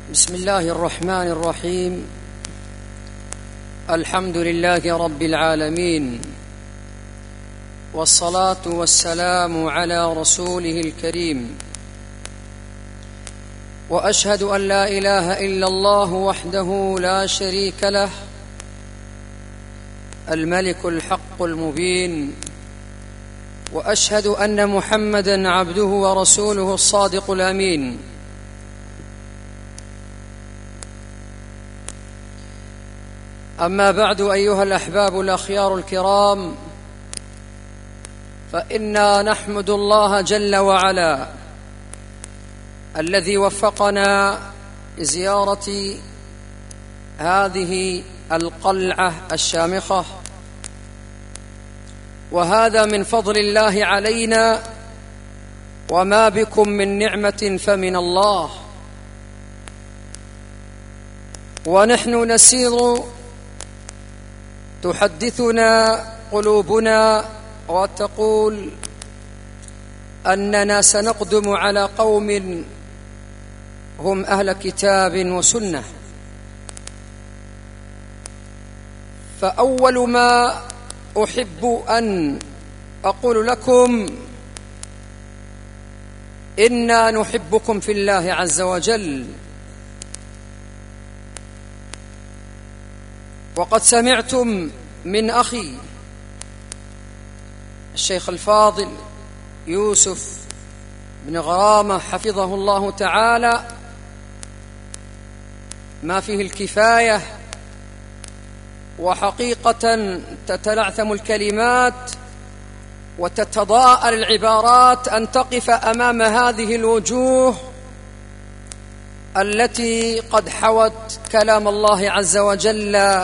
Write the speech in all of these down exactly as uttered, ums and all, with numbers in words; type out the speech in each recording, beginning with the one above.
بسم الله الرحمن الرحيم. الحمد لله رب العالمين، والصلاة والسلام على رسوله الكريم، وأشهد أن لا إله إلا الله وحده لا شريك له، الملك الحق المبين، وأشهد أن محمدًا عبده ورسوله الصادق الأمين. أما بعد، أيها الأحباب الأخيار الكرام، فإنا نحمد الله جل وعلا الذي وفقنا لزيارة هذه القلعة الشامخة، وهذا من فضل الله علينا، وما بكم من نعمة فمن الله. ونحن نسير تحدثنا قلوبنا وتقول أننا سنقدم على قوم هم أهل كتاب وسنة. فأول ما أحب أن أقول لكم إنا نحبكم في الله عز وجل. وقد سمعتم من أخي الشيخ الفاضل يوسف بن غرامة حفظه الله تعالى ما فيه الكفاية، وحقيقة تتلعثم الكلمات وتتضاءل العبارات أن تقف أمام هذه الوجوه التي قد حوت كلام الله عز وجل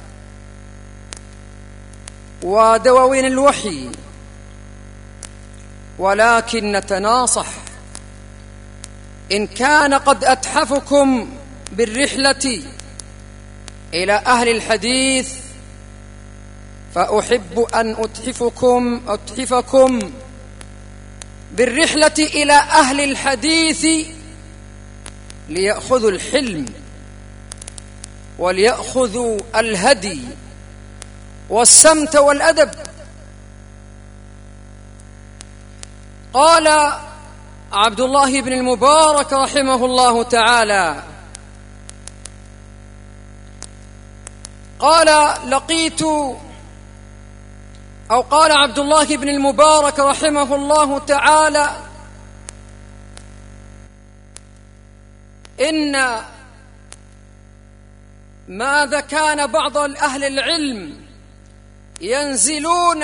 ودواوين الوحي، ولكن نتناصح: إن كان قد أتحفكم بالرحلة إلى أهل الحديث، فأحب أن أتحفكم أتحفكم بالرحلة إلى أهل الحديث ليأخذوا الحلم وليأخذوا الهدي والسمت والأدب. قال عبد الله بن المبارك رحمه الله تعالى، قال لقيت أو قال عبد الله بن المبارك رحمه الله تعالى: إن ماذا كان بعض أهل العلم ينزلون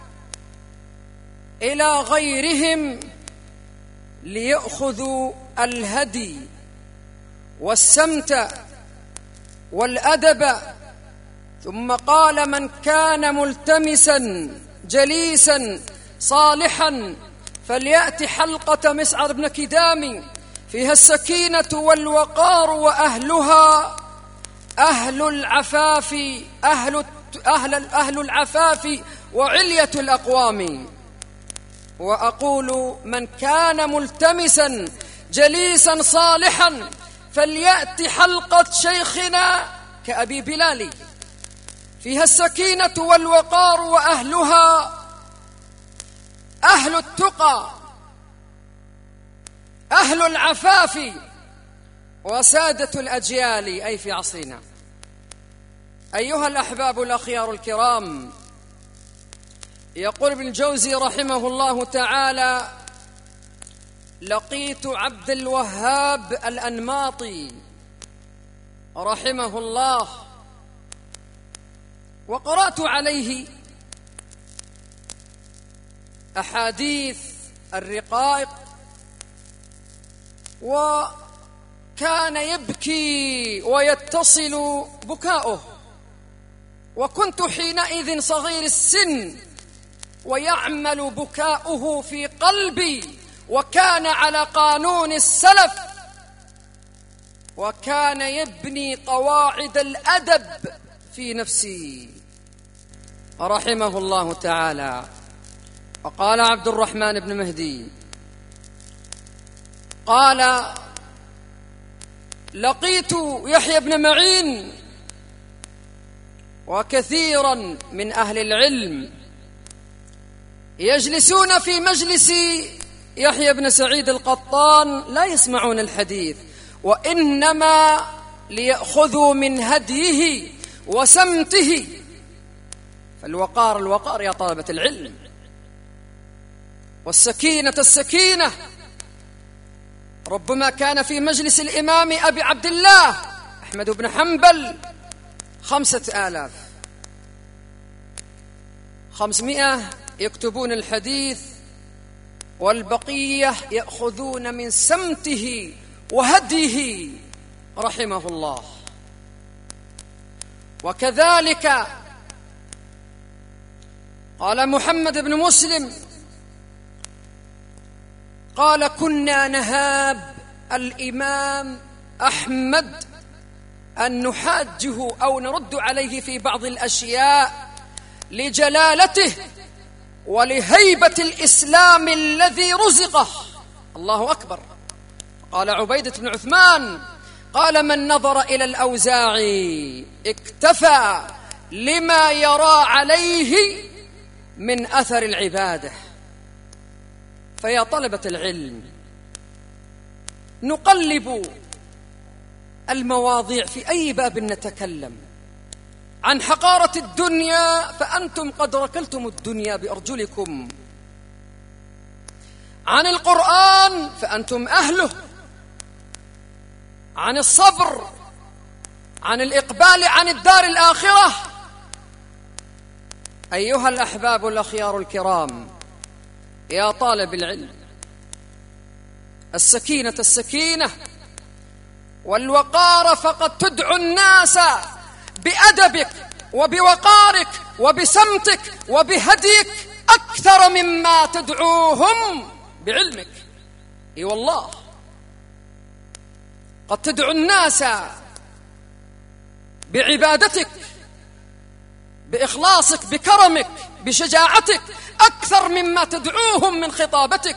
إلى غيرهم ليأخذوا الهدي والسمت والأدب، ثم قال: من كان ملتمسا جليسا صالحا فليأتي حلقة مسعر بن كدام فيها السكينة والوقار وأهلها أهل العفاف أهل أهل أهل العفاف وعلية الأقوام. وأقول: من كان ملتمسا جليسا صالحا فليأتي حلقة شيخنا كأبي بلال فيها السكينة والوقار وأهلها أهل التقى أهل العفاف وسادة الأجيال، أي في عصرنا. أيها الأحباب الأخيار الكرام، يقول ابن الجوزي رحمه الله تعالى: لقيت عبد الوهاب الأنماطي رحمه الله، وقرأت عليه أحاديث الرقائق، وكان يبكي ويتصل بكاؤه، وكنت حينئذ صغير السن ويعمل بكاؤه في قلبي، وكان على قانون السلف، وكان يبني قواعد الأدب في نفسي رحمه الله تعالى. وقال عبد الرحمن بن مهدي، قال: لقيت يحيى بن معين وكثيرا من أهل العلم يجلسون في مجلس يحيى بن سعيد القطان لا يسمعون الحديث، وإنما ليأخذوا من هديه وسمته. فالوقار الوقار يا طلبة العلم، والسكينة السكينة. ربما كان في مجلس الإمام أبي عبد الله أحمد بن حنبل خمسة آلاف، خمسمائة يكتبون الحديث، والبقية يأخذون من سمته وهديه رحمه الله. وكذلك قال محمد بن مسلم قال: كنا نهاب الإمام أحمد أن نحاجه أو نرد عليه في بعض الأشياء لجلالته ولهيبة الإسلام الذي رزقه. الله أكبر. قال عبيدة بن عثمان قال: من نظر إلى الأوزاعي اكتفى لما يرى عليه من أثر العبادة. فيا طلبة العلم، نقلب المواضيع في أي باب نتكلم. عن حقارة الدنيا فأنتم قد ركلتم الدنيا بأرجلكم، عن القرآن فأنتم أهله، عن الصبر، عن الإقبال عن الدار الآخرة. أيها الأحباب الأخيار الكرام، يا طالب العلم، السكينة السكينة والوقار، فقد تدعو الناس بأدبك وبوقارك وبسمتك وبهديك أكثر مما تدعوهم بعلمك. اي والله، قد تدعو الناس بعبادتك، بإخلاصك، بكرمك، بشجاعتك، أكثر مما تدعوهم من خطابتك.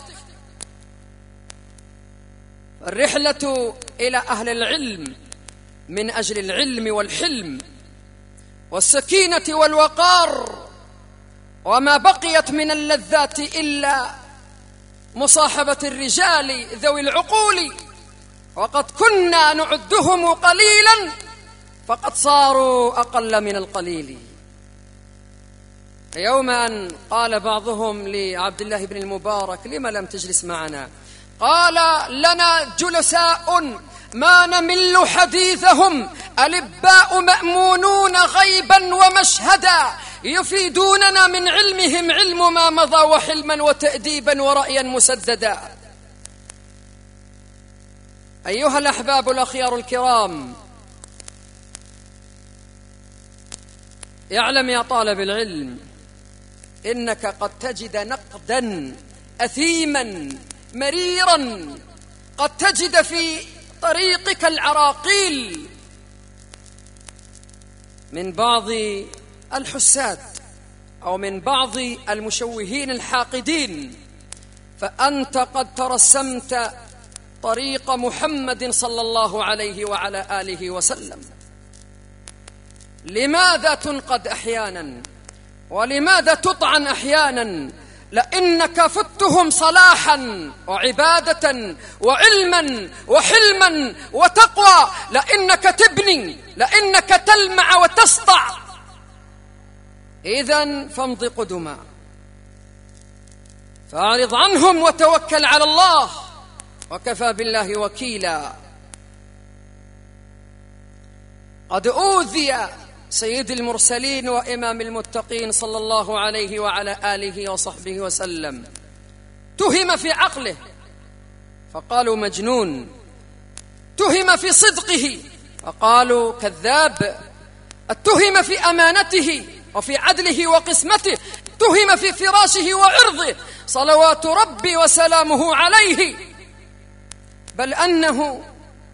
الرحلة إلى أهل العلم من أجل العلم والحلم والسكينة والوقار، وما بقيت من اللذات إلا مصاحبة الرجال ذوي العقول، وقد كنا نعدهم قليلا فقد صاروا أقل من القليل. يوما قال بعضهم لعبد الله بن المبارك: لما لم تجلس معنا؟ قال: لنا جلساء ما نمل حديثهم، ألباء مأمونون غيبا ومشهدا، يفيدوننا من علمهم علم ما مضى، وحلما وتأديبا ورأيا مسددا. أيها الأحباب الأخيار الكرام، اعلم يا طالب العلم إنك قد تجد نقدا أثيما مريرا، قد تجد في طريقك العراقيل من بعض الحساد أو من بعض المشوهين الحاقدين، فأنت قد ترسمت طريق محمد صلى الله عليه وعلى آله وسلم. لماذا تنقد أحيانا؟ ولماذا تطعن أحيانا؟ لأنك فتهم صلاحا وعبادة وعلما وحلما وتقوى، لأنك تبني، لأنك تلمع وتسطع. إذن فامض قدما، فأعرض عنهم وتوكل على الله، وكفى بالله وكيلا. قد أوذي سيد المرسلين وإمام المتقين صلى الله عليه وعلى آله وصحبه وسلم، تهم في عقله فقالوا مجنون، تهم في صدقه فقالوا كذاب، اتهم في أمانته وفي عدله وقسمته، تهم في فراشه وعرضه صلوات ربي وسلامه عليه، بل أنه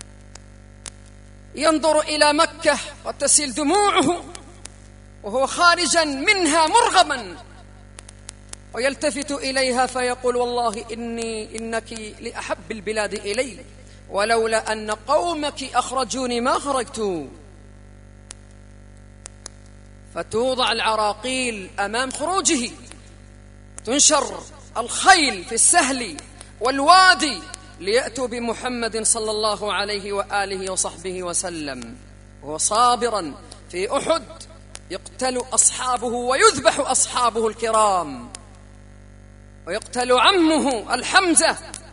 ينظر إلى مكة وتسيل دموعه وهو خارجا منها مرغما، ويلتفت إليها فيقول: والله إني إنك لأحب البلاد إلي، ولولا أن قومك أخرجوني ما خرجت. فتوضع العراقيل أمام خروجه، تنشر الخيل في السهل والوادي ليأتوا بمحمد صلى الله عليه وآله وصحبه وسلم، وهو صابرا في أحد يقتل أصحابه ويذبح أصحابه الكرام، ويقتل عمه الحمزة.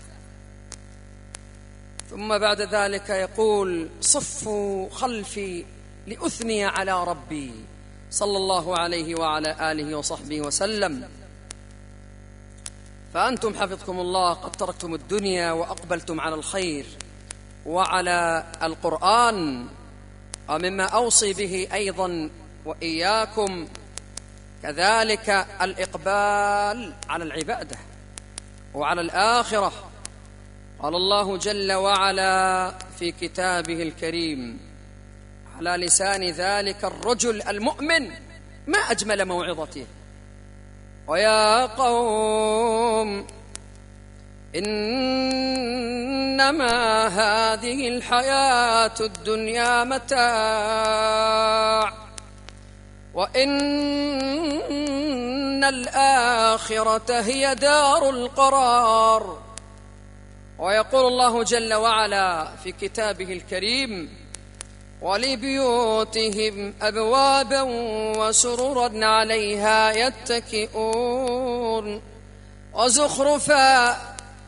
ثم بعد ذلك يقول: صفوا خلفي لأثني على ربي صلى الله عليه وعلى آله وصحبه وسلم. فأنتم حفظكم الله قد تركتم الدنيا وأقبلتم على الخير وعلى القرآن، ومما أوصي به أيضا وإياكم كذلك الإقبال على العبادة وعلى الآخرة. قال الله جل وعلا في كتابه الكريم على لسان ذلك الرجل المؤمن: ما أجمل موعظته: ويا قوم إنما هذه الحياة الدنيا متاع وإن الآخرة هي دار القرار. ويقول الله جل وعلا في كتابه الكريم: ولبيوتهم أبوابا وسررا عليها يتكئون وزخرفا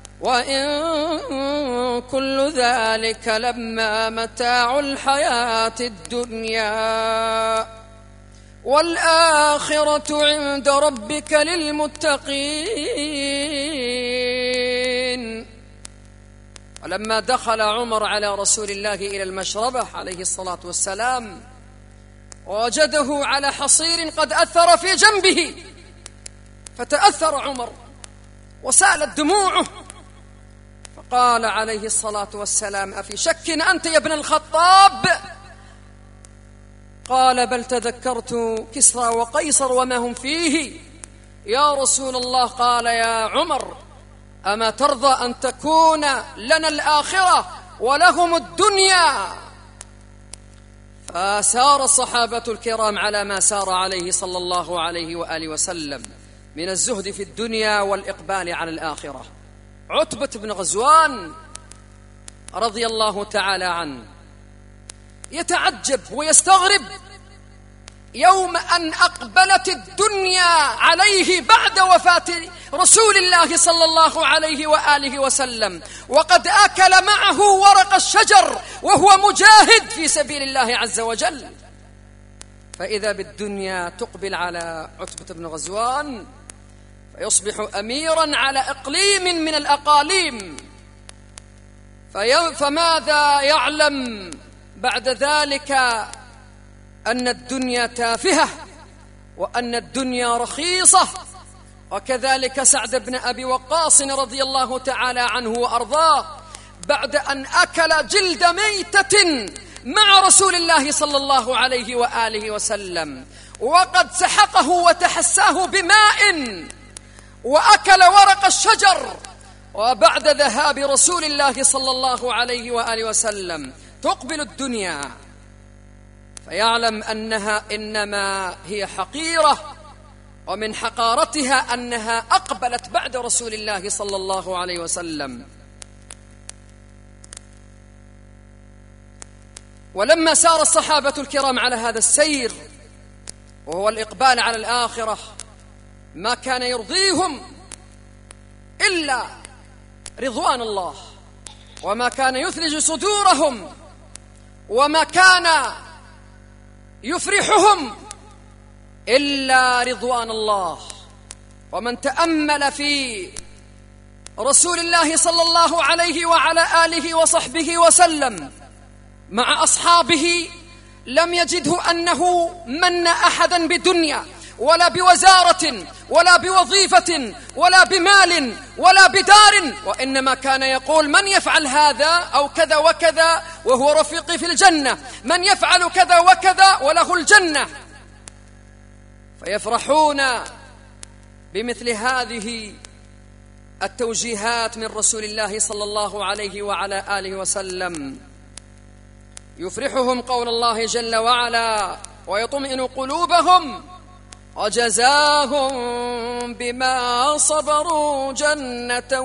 وإن كل ذلك لما متاع الحياة الدنيا والآخرة عند ربك للمتقين. ولما دخل عمر على رسول الله إلى المشربة عليه الصلاة والسلام ووجده على حصير قد أثر في جنبه، فتأثر عمر وسالت دموعه، فقال عليه الصلاة والسلام: أفي شك أنت يا ابن الخطاب؟ قال: بل تذكرت كسرى وقيصر وما هم فيه يا رسول الله. قال: يا عمر، أما ترضى أن تكون لنا الآخرة ولهم الدنيا؟ فسار الصحابة الكرام على ما سار عليه صلى الله عليه وآله وسلم من الزهد في الدنيا والإقبال على الآخرة. عتبة بن غزوان رضي الله تعالى عنه يتعجب ويستغرب يوم أن أقبلت الدنيا عليه بعد وفاة رسول الله صلى الله عليه وآله وسلم، وقد أكل معه ورق الشجر وهو مجاهد في سبيل الله عز وجل. فإذا بالدنيا تقبل على عتبة بن غزوان فيصبح أميرا على إقليم من الأقاليم. فماذا يعلم بعد ذلك؟ أن الدنيا تافهة وأن الدنيا رخيصة. وكذلك سعد بن أبي وقاص رضي الله تعالى عنه وأرضاه بعد أن أكل جلد ميتة مع رسول الله صلى الله عليه وآله وسلم، وقد سحقه وتحساه بماء وأكل ورق الشجر، وبعد ذهاب رسول الله صلى الله عليه وآله وسلم تقبل الدنيا فيعلم أنها إنما هي حقيرة، ومن حقارتها أنها أقبلت بعد رسول الله صلى الله عليه وسلم. ولما سار الصحابة الكرام على هذا السير وهو الإقبال على الآخرة ما كان يرضيهم إلا رضوان الله، وما كان يثلج صدورهم، وما كان يفرحهم إلا رضوان الله. ومن تأمل في رسول الله صلى الله عليه وعلى آله وصحبه وسلم مع أصحابه لم يجده أنه من أحدا بدنيا ولا بوزارة ولا بوظيفة ولا بمال ولا بدار، وإنما كان يقول: من يفعل هذا أو كذا وكذا وهو رفيقي في الجنة، من يفعل كذا وكذا وله الجنة. فيفرحون بمثل هذه التوجيهات من رسول الله صلى الله عليه وعلى آله وسلم. يفرحهم قول الله جل وعلا ويطمئن قلوبهم وجزاهم بما صبروا جنة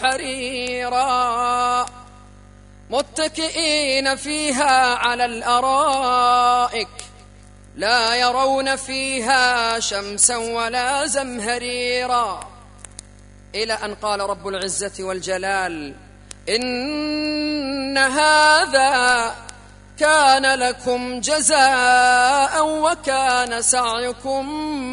وحريرا متكئين فيها على الأرائك لا يرون فيها شمسا ولا زمهريرا، إلى أن قال رب العزة والجلال إن هذا كان لكم جزاء وكان سعيكم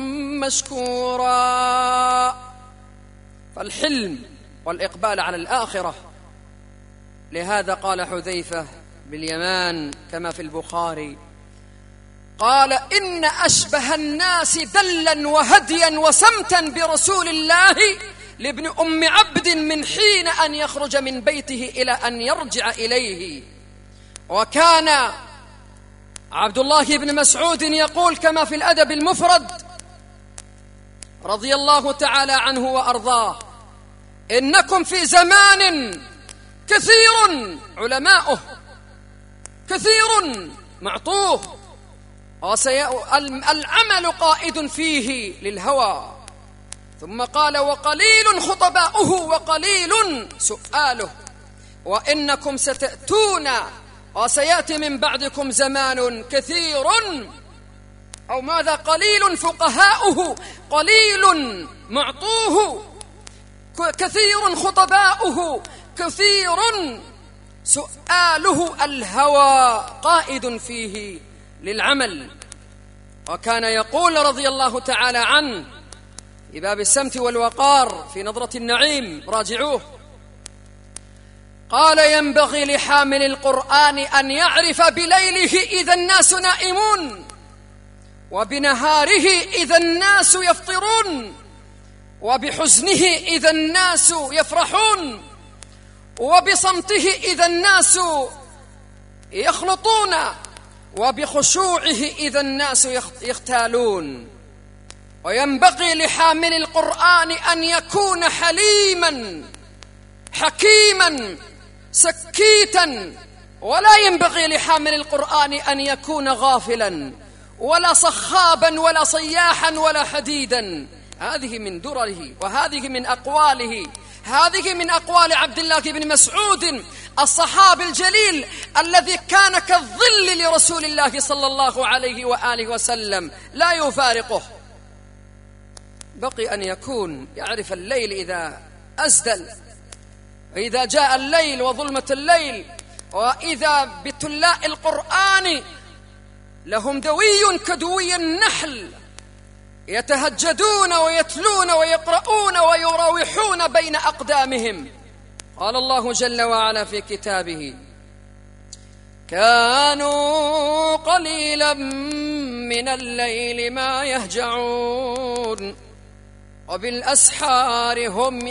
مشكورا. فالحلم والإقبال على الآخرة. لهذا قال حذيفة باليمان كما في البخاري قال إن أشبه الناس دلا وهديا وسمتا برسول الله لابن أم عبد من حين أن يخرج من بيته إلى أن يرجع إليه. وكان عبد الله بن مسعود يقول كما في الأدب المفرد رضي الله تعالى عنه وأرضاه إنكم في زمان كثير علماؤه كثير معطوه العمل قائد فيه للهوى. ثم قال وقليل خطباؤه وقليل سؤاله وإنكم ستأتون وسيأتي من بعدكم زمان كثير أو ماذا قليل فقهاؤه قليل معطوه كثير خطباؤه كثير سؤاله الهوى قائد فيه للعمل. وكان يقول رضي الله تعالى عنه في باب السمت والوقار في نظرة النعيم راجعوه قال ينبغي لحامل القرآن أن يعرف بليله إذا الناس نائمون وبنهاره إذا الناس يفطرون وبحزنه إذا الناس يفرحون وبصمته إذا الناس يخلطون وبخشوعه إذا الناس يختالون. وينبغي لحامل القرآن أن يكون حليما حكيما سكيتا ولا ينبغي لحامل القرآن أن يكون غافلا ولا صخابا ولا صياحا ولا حديدا. هذه من درره وهذه من أقواله. هذه من أقوال عبد الله بن مسعود الصحابي الجليل الذي كان كالظل لرسول الله صلى الله عليه وآله وسلم لا يفارقه. بقي أن يكون يعرف الليل إذا أزدل وإذا جاء الليل وظلمة الليل وإذا بتلاء القرآن لهم دوي كدوي النحل يتهجدون ويتلون ويقرؤون ويراوحون بين أقدامهم. قال الله جل وعلا في كتابه كانوا قليلا من الليل ما يهجعون وبالأسحار هم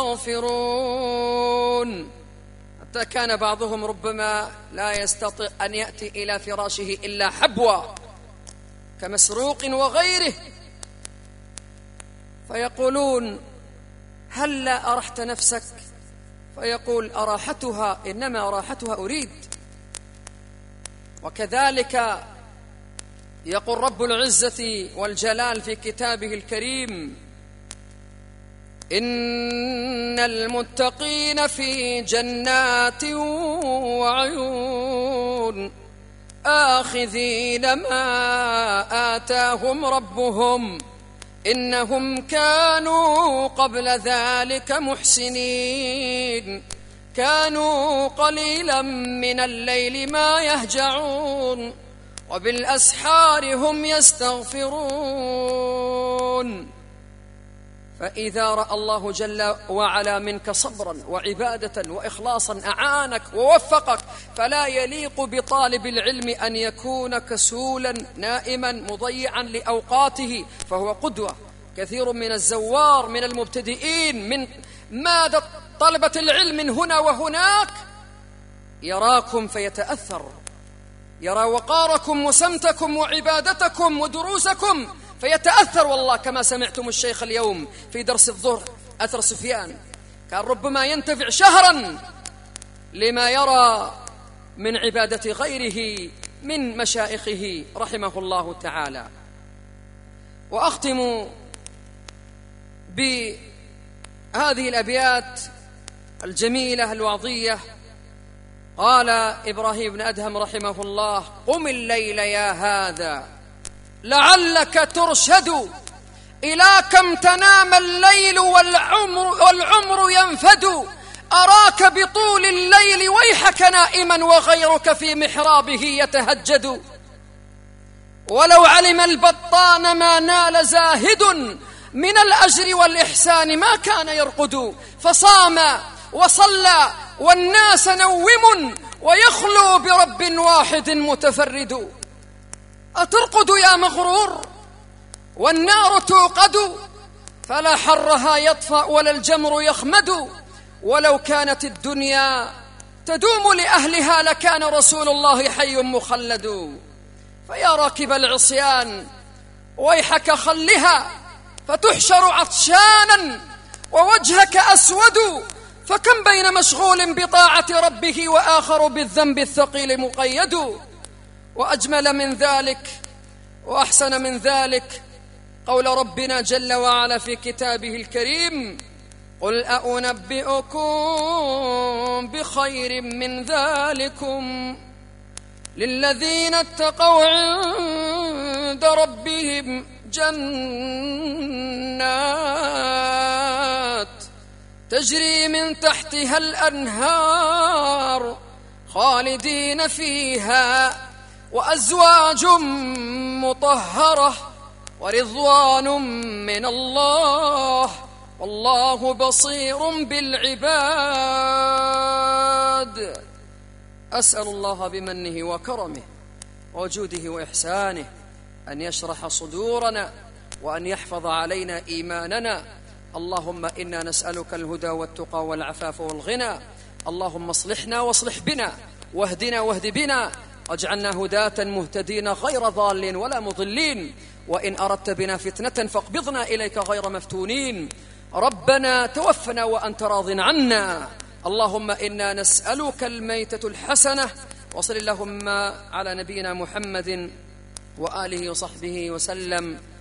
يستغفرون حتى كان بعضهم ربما لا يستطيع أن يأتي إلى فراشه إلا حبوا كمسروق وغيره فيقولون هل لا أرحت نفسك فيقول أراحتها إنما راحتها أريد. وكذلك يقول رب العزة والجلال في كتابه الكريم إن المتقين في جنات وعيون آخذين ما آتاهم ربهم إنهم كانوا قبل ذلك محسنين كانوا قليلا من الليل ما يهجعون وبالأسحار هم يستغفرون. فإذا رأى الله جل وعلا منك صبرا وعبادة وإخلاصا أعانك ووفقك فلا يليق بطالب العلم أن يكون كسولا نائما مضيعا لأوقاته فهو قدوة. كثير من الزوار من المبتدئين من ماذا طلبة العلم من هنا وهناك يراكم فيتأثر يرى وقاركم وسمتكم وعبادتكم ودروسكم فيتأثر والله كما سمعتم الشيخ اليوم في درس الظهر أثر سفيان كان ربما ينتفع شهرا لما يرى من عبادة غيره من مشائخه رحمه الله تعالى. وأختم بهذه الأبيات الجميلة الوعظية. قال إبراهيم بن أدهم رحمه الله: قم الليل يا هذا لعلك ترشد، إلى كم تنام الليل والعمر, والعمر ينفد، أراك بطول الليل ويحك نائما وغيرك في محرابه يتهجد. ولو علم البطان ما نال زاهد من الأجر والإحسان ما كان يرقد، فصام وصلى والناس نوم ويخلو برب واحد متفرد. أترقد يا مغرور والنار توقد، فلا حرها يطفأ ولا الجمر يخمد. ولو كانت الدنيا تدوم لأهلها لكان رسول الله حي مخلد. فيا راكب العصيان ويحك خلها، فتحشر عطشانا ووجهك أسود. فكم بين مشغول بطاعة ربه وآخر بالذنب الثقيل مقيد. وأجمل من ذلك وأحسن من ذلك قول ربنا جل وعلا في كتابه الكريم: قل أأنبئكم بخير من ذلكم للذين اتقوا عند ربهم جنات تجري من تحتها الأنهار خالدين فيها، وأزواج مطهرة ورضوان من الله والله بصير بالعباد. أسأل الله بمنه وكرمه وجوده وإحسانه أن يشرح صدورنا وأن يحفظ علينا إيماننا. اللهم إنا نسألك الهدى والتقى والعفاف والغنى. اللهم اصلحنا واصلح بنا، واهدنا واهد بنا، واجعلنا هداة مهتدين غير ضالين ولا مضلين. وإن أردت بنا فتنة فاقبضنا إليك غير مفتونين. ربنا توفنا وأنت راض عنا. اللهم إنا نسألك الميتة الحسنة. وصل اللهم على نبينا محمد وآله وصحبه وسلم.